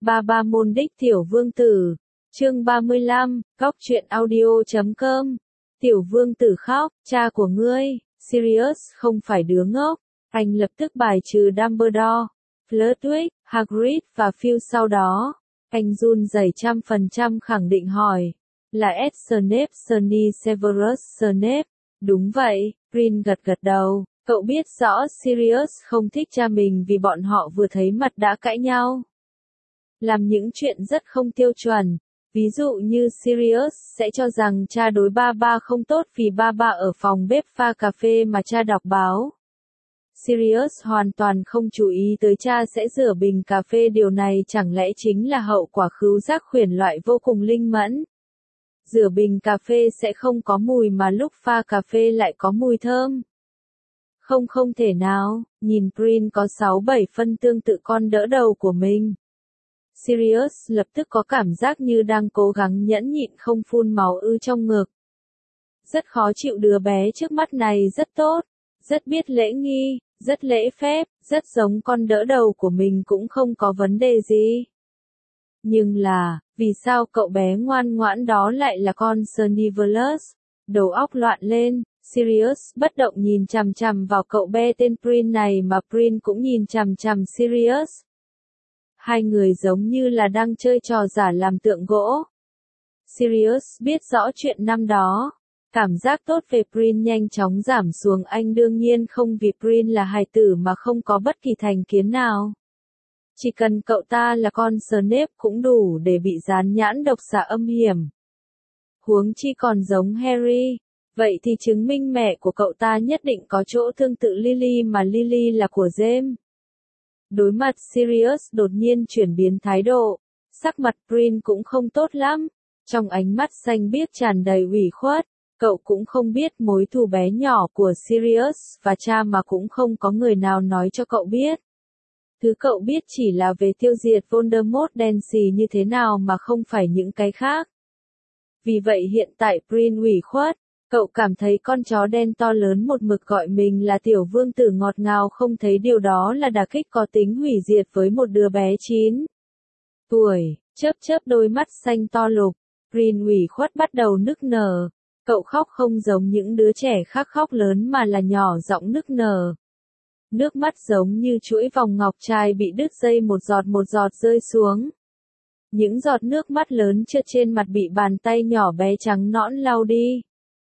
Ba môn đích tiểu vương tử. Chương 35, góc truyện audio.com. Tiểu vương tử khóc, cha của ngươi, Sirius không phải đứa ngốc. Anh lập tức bài trừ Dumbledore, Flitwick, Hagrid và Phil sau đó. Anh run rẩy 100% khẳng định hỏi. Là Ed Snape, Sonny Severus Snape. Đúng vậy, Rin gật đầu. Cậu biết rõ Sirius không thích cha mình vì bọn họ vừa thấy mặt đã cãi nhau. Làm những chuyện rất không tiêu chuẩn. Ví dụ như Sirius sẽ cho rằng cha đối ba không tốt vì ba ở phòng bếp pha cà phê mà cha đọc báo. Sirius hoàn toàn không chú ý tới cha sẽ rửa bình cà phê, điều này chẳng lẽ chính là hậu quả khứu giác khuyển loại vô cùng linh mẫn. Rửa bình cà phê sẽ không có mùi mà lúc pha cà phê lại có mùi thơm. Không thể nào, nhìn Prin có 6-7 phân tương tự con đỡ đầu của mình. Sirius lập tức có cảm giác như đang cố gắng nhẫn nhịn không phun máu trong ngực. Rất khó chịu, đứa bé trước mắt này rất tốt, rất biết lễ nghi, rất lễ phép, rất giống con đỡ đầu của mình cũng không có vấn đề gì. Nhưng là, vì sao cậu bé ngoan ngoãn đó lại là con Snivelus? Đầu óc loạn lên, Sirius bất động nhìn chằm chằm vào cậu bé tên Prin này mà Prin cũng nhìn chằm chằm Sirius. Hai người giống như là đang chơi trò giả làm tượng gỗ. Sirius biết rõ chuyện năm đó. Cảm giác tốt về Prin nhanh chóng giảm xuống, anh đương nhiên không vì Prin là hài tử mà không có bất kỳ thành kiến nào. Chỉ cần cậu ta là con Snape cũng đủ để bị dán nhãn độc xạ âm hiểm. Huống chi còn giống Harry, vậy thì chứng minh mẹ của cậu ta nhất định có chỗ tương tự Lily mà Lily là của James. Đối mặt Sirius đột nhiên chuyển biến thái độ, sắc mặt Prin cũng không tốt lắm, trong ánh mắt xanh biếc tràn đầy ủy khuất. Cậu cũng không biết mối thù bé nhỏ của Sirius và cha mà cũng không có người nào nói cho cậu biết. Thứ cậu biết chỉ là về tiêu diệt Voldemort đen xì như thế nào mà không phải những cái khác. Vì vậy hiện tại Prin ủy khuất, cậu cảm thấy con chó đen to lớn một mực gọi mình là tiểu vương tử ngọt ngào không thấy điều đó là đả kích có tính hủy diệt với một đứa bé 9 tuổi, chớp đôi mắt xanh to lục. Prin ủy khuất bắt đầu nức nở. Cậu khóc không giống những đứa trẻ khác khóc lớn mà là nhỏ giọng nức nở. Nước mắt giống như chuỗi vòng ngọc trai bị đứt dây, một giọt rơi xuống. Những giọt nước mắt lớn trượt trên mặt bị bàn tay nhỏ bé trắng nõn lau đi.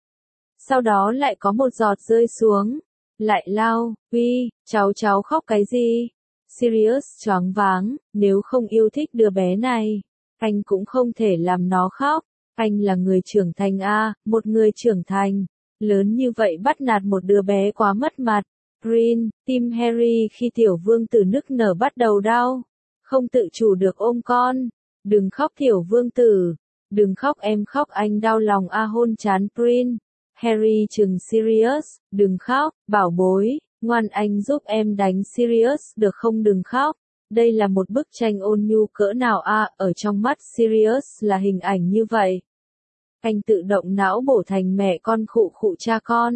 Sau đó lại có một giọt rơi xuống. Lại lau, uy, cháu khóc cái gì? Sirius choáng váng, nếu không yêu thích đứa bé này, anh cũng không thể làm nó khóc. Anh là người trưởng thành một người trưởng thành, lớn như vậy bắt nạt một đứa bé quá mất mặt. Prin, tim Harry khi tiểu vương tử nức nở bắt đầu đau, không tự chủ được ôm con. Đừng khóc tiểu vương tử, đừng khóc em khóc anh đau lòng hôn trán Prin. Harry trừng Sirius, đừng khóc, bảo bối, ngoan anh giúp em đánh Sirius được không, đừng khóc. Đây là một bức tranh ôn nhu cỡ nào ở trong mắt Sirius là hình ảnh như vậy. Anh tự động não bổ thành mẹ con khụ cha con.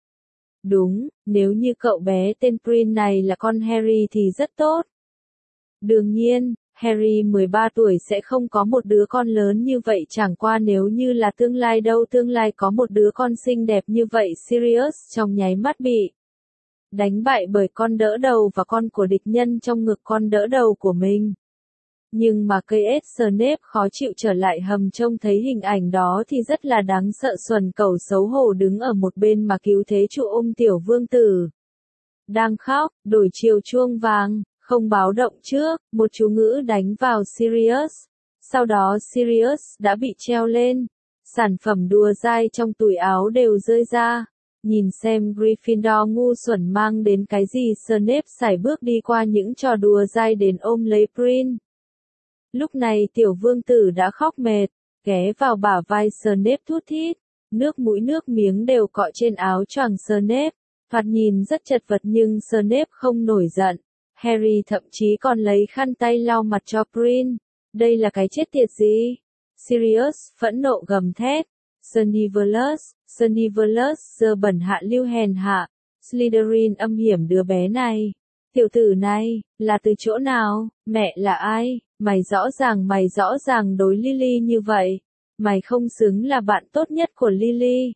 Đúng, nếu như cậu bé tên Prin này là con Harry thì rất tốt. Đương nhiên, Harry 13 tuổi sẽ không có một đứa con lớn như vậy, chẳng qua nếu như là tương lai có một đứa con xinh đẹp như vậy. Sirius trong nháy mắt bị đánh bại bởi con đỡ đầu và con của địch nhân trong ngực con đỡ đầu của mình. Nhưng mà cây Ed Snape khó chịu trở lại hầm, trông thấy hình ảnh đó thì rất là đáng sợ. Xuân Cẩu xấu hổ đứng ở một bên mà cứu thế chủ ôm tiểu vương tử đang khóc. Đổi chiều chuông vàng, không báo động trước, một chú ngữ đánh vào Sirius. Sau đó Sirius đã bị treo lên, sản phẩm đùa dai trong túi áo đều rơi ra. Nhìn xem Gryffindor ngu xuẩn mang đến cái gì. Snape sải bước đi qua những trò đùa dai đến ôm lấy Prin. Lúc này tiểu vương tử đã khóc mệt, ghé vào bả vai Snape thút thít, nước mũi nước miếng đều cọ trên áo choàng Snape, thoạt nhìn rất chật vật nhưng Snape không nổi giận. Harry thậm chí còn lấy khăn tay lau mặt cho Prin. Đây là cái chết tiệt gì? Sirius phẫn nộ gầm thét. Snivelus, dơ bẩn hạ lưu hèn hạ, Slytherin âm hiểm, đứa bé này, tiểu tử này, là từ chỗ nào, mẹ là ai, Mày rõ ràng đối Lily như vậy. Mày không xứng là bạn tốt nhất của Lily.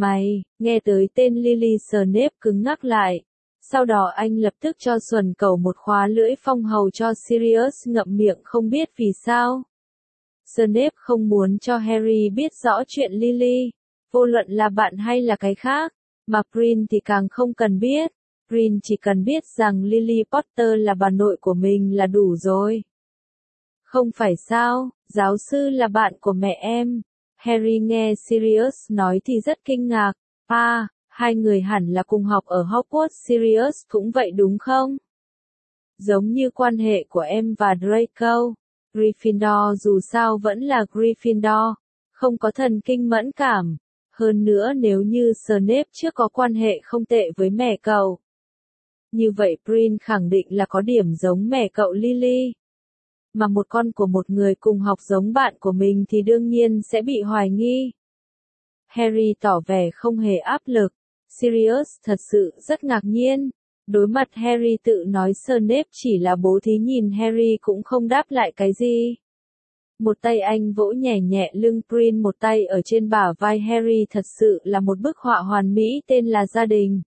Nghe tới tên Lily Snape cứng ngắc lại. Sau đó anh lập tức cho Xuân Cầu một khóa lưỡi phong hầu cho Sirius ngậm miệng không biết vì sao. Snape không muốn cho Harry biết rõ chuyện Lily, vô luận là bạn hay là cái khác, mà Prin thì càng không cần biết. Prin chỉ cần biết rằng Lily Potter là bà nội của mình là đủ rồi. Không phải sao, giáo sư là bạn của mẹ em. Harry nghe Sirius nói thì rất kinh ngạc. Hai người hẳn là cùng học ở Hogwarts. Sirius cũng vậy đúng không? Giống như quan hệ của em và Draco. Gryffindor dù sao vẫn là Gryffindor, không có thần kinh mẫn cảm. Hơn nữa nếu như Snape trước có quan hệ không tệ với mẹ cậu. Như vậy Prin khẳng định là có điểm giống mẹ cậu Lily. Mà một con của một người cùng học giống bạn của mình thì đương nhiên sẽ bị hoài nghi. Harry tỏ vẻ không hề áp lực. Sirius thật sự rất ngạc nhiên. Đối mặt Harry tự nói Snape chỉ là bố thí nhìn Harry cũng không đáp lại cái gì. Một tay anh vỗ nhẹ nhẹ lưng Prin, một tay ở trên bả vai Harry, thật sự là một bức họa hoàn mỹ tên là gia đình.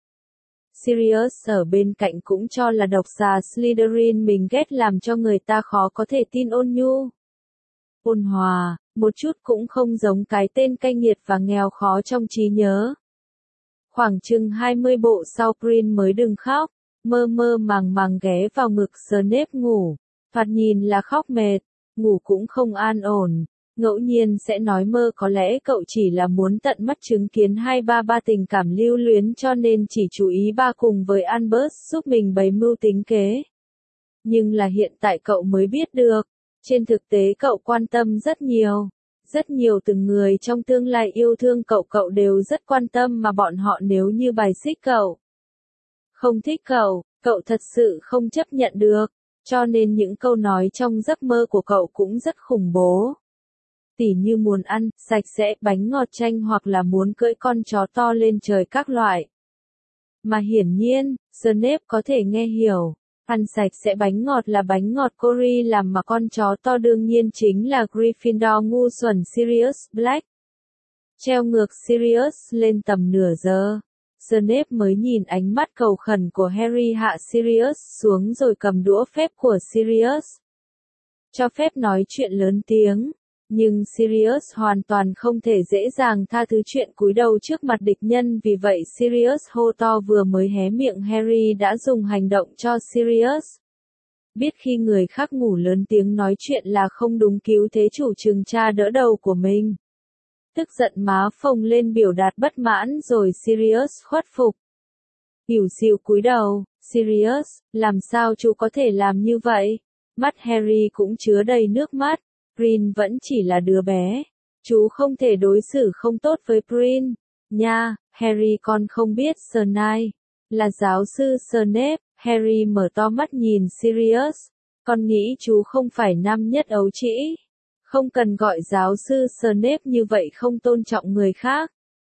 Sirius ở bên cạnh cũng cho là độc xà Slytherin mình ghét làm cho người ta khó có thể tin ôn nhu. Ôn hòa, một chút cũng không giống cái tên cay nghiệt và nghèo khó trong trí nhớ. Khoảng chừng 20 bộ sau Prin mới đừng khóc, mơ mơ màng màng ghé vào ngực Snape ngủ, thoạt nhìn là khóc mệt, ngủ cũng không an ổn, ngẫu nhiên sẽ nói mơ có lẽ cậu chỉ là muốn tận mắt chứng kiến hai ba tình cảm lưu luyến cho nên chỉ chú ý ba cùng với Albus giúp mình bày mưu tính kế. Nhưng là hiện tại cậu mới biết được, trên thực tế cậu quan tâm rất nhiều từng người trong tương lai yêu thương cậu đều rất quan tâm mà bọn họ nếu như bài xích cậu, không thích cậu thật sự không chấp nhận được, cho nên những câu nói trong giấc mơ của cậu cũng rất khủng bố. Tỉ như muốn ăn sạch sẽ bánh ngọt chanh hoặc là muốn cưỡi con chó to lên trời các loại. Mà hiển nhiên, Snape có thể nghe hiểu. Ăn sạch sẽ bánh ngọt là bánh ngọt Cory làm mà con chó to đương nhiên chính là Gryffindor ngu xuẩn Sirius Black. Treo ngược Sirius lên tầm nửa giờ. Snape mới nhìn ánh mắt cầu khẩn của Harry hạ Sirius xuống rồi cầm đũa phép của Sirius. Cho phép nói chuyện lớn tiếng. Nhưng Sirius hoàn toàn không thể dễ dàng tha thứ chuyện cúi đầu trước mặt địch nhân, vì vậy Sirius hô to vừa mới hé miệng Harry đã dùng hành động cho Sirius. Biết khi người khác ngủ lớn tiếng nói chuyện là không đúng, cứu thế chủ trừng cha đỡ đầu của mình. Tức giận má phồng lên biểu đạt bất mãn rồi Sirius khuất phục. Ỉu xìu cúi đầu, Sirius, làm sao chú có thể làm như vậy? Mắt Harry cũng chứa đầy nước mắt. Prin vẫn chỉ là đứa bé. Chú không thể đối xử không tốt với Prin. Nha, Harry con không biết Snape là giáo sư Snape. Harry mở to mắt nhìn Sirius. Con nghĩ chú không phải năm nhất ấu trĩ. Không cần gọi giáo sư Snape như vậy, không tôn trọng người khác.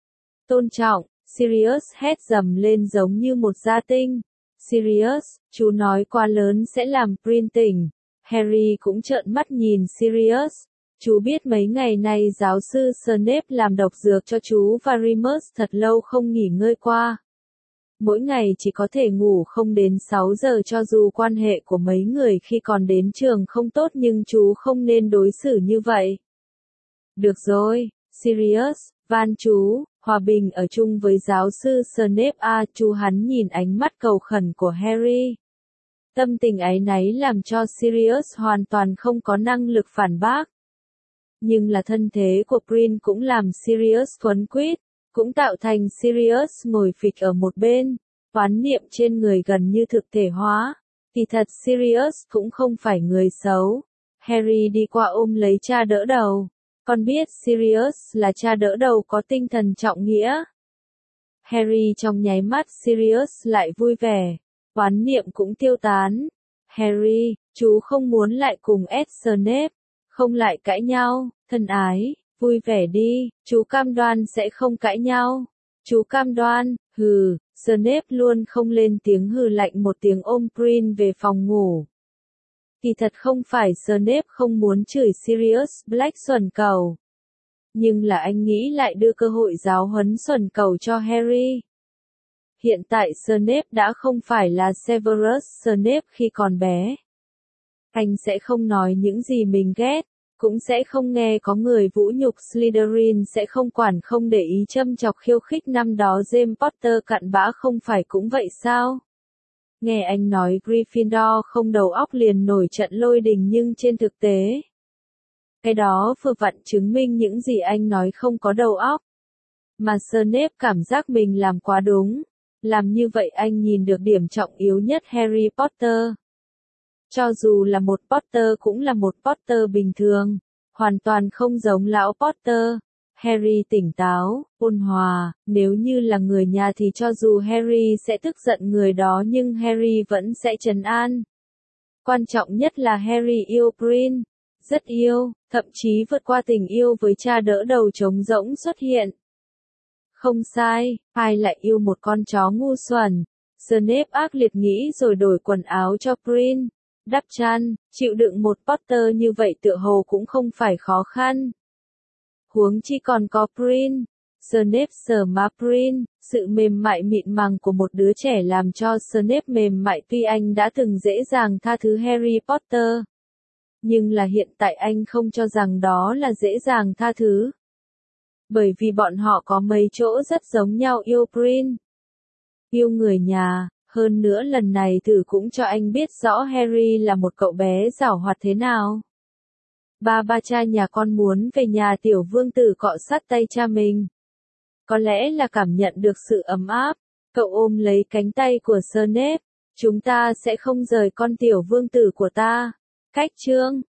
Tôn trọng, Sirius hét dầm lên giống như một gia tinh. Sirius, chú nói quá lớn sẽ làm Prin tỉnh. Harry cũng trợn mắt nhìn Sirius. Chú biết mấy ngày nay giáo sư Snape làm độc dược cho chú và Remus thật lâu không nghỉ ngơi qua. Mỗi ngày chỉ có thể ngủ không đến 6 giờ, cho dù quan hệ của mấy người khi còn đến trường không tốt nhưng chú không nên đối xử như vậy. Được rồi, Sirius, van chú, hòa bình ở chung với giáo sư Snape chú. Hắn nhìn ánh mắt cầu khẩn của Harry. Tâm tình áy náy làm cho Sirius hoàn toàn không có năng lực phản bác. Nhưng là thân thế của Prin cũng làm Sirius quấn quýt, cũng tạo thành Sirius ngồi phịch ở một bên, oán niệm trên người gần như thực thể hóa. Kỳ thật Sirius cũng không phải người xấu. Harry đi qua ôm lấy cha đỡ đầu. Con biết Sirius là cha đỡ đầu có tinh thần trọng nghĩa. Harry trong nháy mắt Sirius lại vui vẻ. Oán niệm cũng tiêu tán. Harry, chú không muốn lại cùng Ed Snape, không lại cãi nhau, thân ái, vui vẻ đi, chú cam đoan sẽ không cãi nhau. Chú cam đoan, hừ, Snape luôn không lên tiếng hừ lạnh một tiếng ôm Prin về phòng ngủ. Kỳ thật không phải Snape không muốn chửi Sirius Black xuẩn cẩu. Nhưng là anh nghĩ lại đưa cơ hội giáo huấn xuẩn cẩu cho Harry. Hiện tại Snape đã không phải là Severus Snape khi còn bé. Anh sẽ không nói những gì mình ghét, cũng sẽ không nghe có người vũ nhục Slytherin, sẽ không quản không để ý châm chọc khiêu khích. Năm đó James Potter cặn bã không phải cũng vậy sao? Nghe anh nói Gryffindor không đầu óc liền nổi trận lôi đình, nhưng trên thực tế, cái đó vừa vặn chứng minh những gì anh nói không có đầu óc. Mà Snape cảm giác mình làm quá đúng. Làm như vậy anh nhìn được điểm trọng yếu nhất Harry Potter. Cho dù là một Potter cũng là một Potter bình thường, hoàn toàn không giống lão Potter. Harry tỉnh táo, ôn hòa, nếu như là người nhà thì cho dù Harry sẽ tức giận người đó nhưng Harry vẫn sẽ trấn an. Quan trọng nhất là Harry yêu Prin, rất yêu, thậm chí vượt qua tình yêu với cha đỡ đầu trống rỗng xuất hiện. Không sai, ai lại yêu một con chó ngu xuẩn. Snape ác liệt nghĩ rồi đổi quần áo cho Prin, đắp chăn, chịu đựng một Potter như vậy tựa hồ cũng không phải khó khăn. Huống chi còn có Prin. Snape sờ má Prin, sự mềm mại mịn màng của một đứa trẻ làm cho Snape mềm mại. Tuy anh đã từng dễ dàng tha thứ Harry Potter, nhưng là hiện tại anh không cho rằng đó là dễ dàng tha thứ. Bởi vì bọn họ có mấy chỗ rất giống nhau. Yêu Prin, yêu người nhà, hơn nữa lần này thử cũng cho anh biết rõ Harry là một cậu bé giảo hoạt thế nào. Ba cha nhà con muốn về nhà. Tiểu vương tử cọ sát tay cha mình. Có lẽ là cảm nhận được sự ấm áp, cậu ôm lấy cánh tay của Snape. Chúng ta sẽ không rời con tiểu vương tử của ta. Cách chương